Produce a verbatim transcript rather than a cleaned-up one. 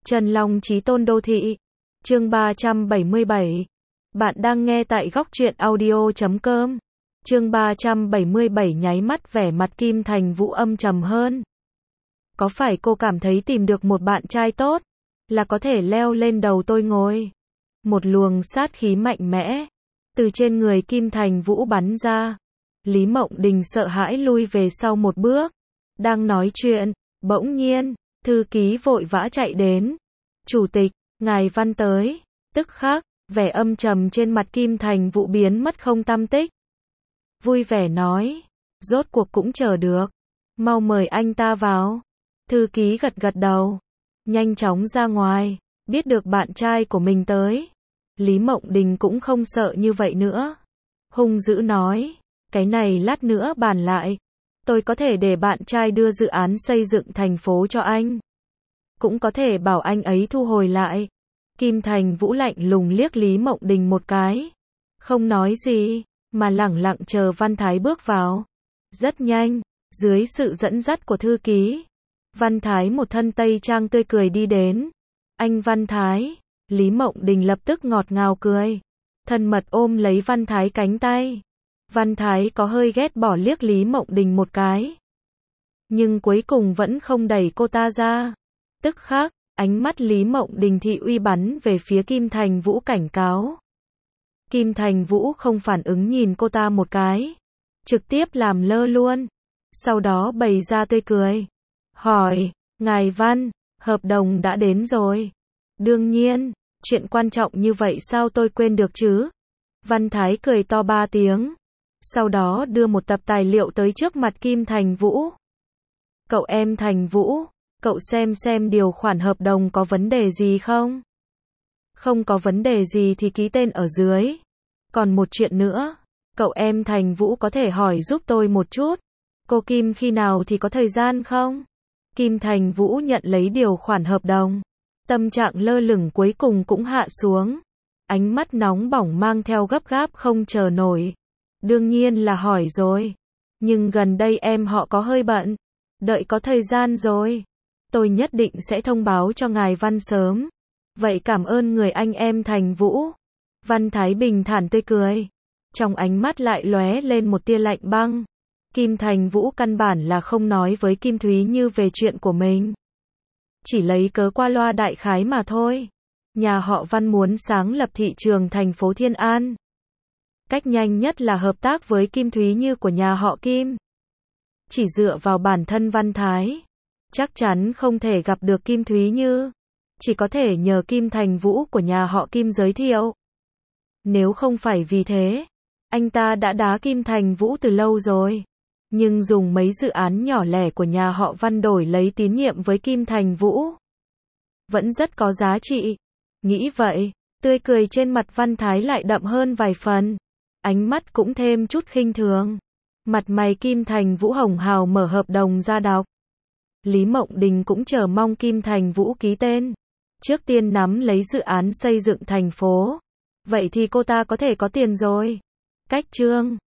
Trần Long Chí Tôn Đô Thị. Chương ba trăm bảy mươi bảy. Bạn đang nghe tại góc truyện audio chấm com. Chương ba trăm bảy mươi bảy nháy mắt vẻ mặt Kim Thành Vũ âm trầm hơn. Có phải cô cảm thấy tìm được một bạn trai tốt là có thể leo lên đầu tôi ngồi? Một luồng sát khí mạnh mẽ từ trên người Kim Thành Vũ bắn ra. Lý Mộng Đình sợ hãi lui về sau một bước. Đang nói chuyện, bỗng nhiên, thư ký vội vã chạy đến. Chủ tịch, ngài Văn tới. Tức khắc, vẻ âm trầm trên mặt Kim Thành Vũ biến mất không tăm tích. Vui vẻ nói, rốt cuộc cũng chờ được. Mau mời anh ta vào. Thư ký gật gật đầu. Nhanh chóng ra ngoài, biết được bạn trai của mình tới. Lý Mộng Đình cũng không sợ như vậy nữa. Hung dữ nói, cái này lát nữa bàn lại. Tôi có thể để bạn trai đưa dự án xây dựng thành phố cho anh. Cũng có thể bảo anh ấy thu hồi lại. Kim Thành Vũ lạnh lùng liếc Lý Mộng Đình một cái. Không nói gì, mà lẳng lặng chờ Văn Thái bước vào. Rất nhanh, dưới sự dẫn dắt của thư ký, Văn Thái một thân tây trang tươi cười đi đến. Anh Văn Thái. Lý Mộng Đình lập tức ngọt ngào cười. Thân mật ôm lấy Văn Thái cánh tay. Văn Thái có hơi ghét bỏ liếc Lý Mộng Đình một cái. Nhưng cuối cùng vẫn không đẩy cô ta ra. Tức khắc, ánh mắt Lý Mộng Đình thị uy bắn về phía Kim Thành Vũ cảnh cáo. Kim Thành Vũ không phản ứng nhìn cô ta một cái. Trực tiếp làm lơ luôn. Sau đó bày ra tươi cười. Hỏi, ngài Văn, hợp đồng đã đến rồi. Đương nhiên, chuyện quan trọng như vậy sao tôi quên được chứ? Văn Thái cười to ba tiếng. Sau đó đưa một tập tài liệu tới trước mặt Kim Thành Vũ. Cậu em Thành Vũ, cậu xem xem điều khoản hợp đồng có vấn đề gì không? Không có vấn đề gì thì ký tên ở dưới. Còn một chuyện nữa, cậu em Thành Vũ có thể hỏi giúp tôi một chút. Cô Kim khi nào thì có thời gian không? Kim Thành Vũ nhận lấy điều khoản hợp đồng. Tâm trạng lơ lửng cuối cùng cũng hạ xuống. Ánh mắt nóng bỏng mang theo gấp gáp không chờ nổi. Đương nhiên là hỏi rồi. Nhưng gần đây em họ có hơi bận. Đợi có thời gian rồi. Tôi nhất định sẽ thông báo cho ngài Văn sớm. Vậy cảm ơn người anh em Thành Vũ. Văn Thái bình thản tươi cười. Trong ánh mắt lại lóe lên một tia lạnh băng. Kim Thành Vũ căn bản là không nói với Kim Thúy Như về chuyện của mình. Chỉ lấy cớ qua loa đại khái mà thôi. Nhà họ Văn muốn sáng lập thị trường thành phố Thiên An. Cách nhanh nhất là hợp tác với Kim Thúy Như của nhà họ Kim. Chỉ dựa vào bản thân Văn Thái, chắc chắn không thể gặp được Kim Thúy Như. Chỉ có thể nhờ Kim Thành Vũ của nhà họ Kim giới thiệu. Nếu không phải vì thế, anh ta đã đá Kim Thành Vũ từ lâu rồi. Nhưng dùng mấy dự án nhỏ lẻ của nhà họ Văn đổi lấy tín nhiệm với Kim Thành Vũ vẫn rất có giá trị. Nghĩ vậy, tươi cười trên mặt Văn Thái lại đậm hơn vài phần. Ánh mắt cũng thêm chút khinh thường. Mặt mày Kim Thành Vũ hồng hào mở hợp đồng ra đọc. Lý Mộng Đình cũng chờ mong Kim Thành Vũ ký tên. Trước tiên nắm lấy dự án xây dựng thành phố. Vậy thì cô ta có thể có tiền rồi. Cách chương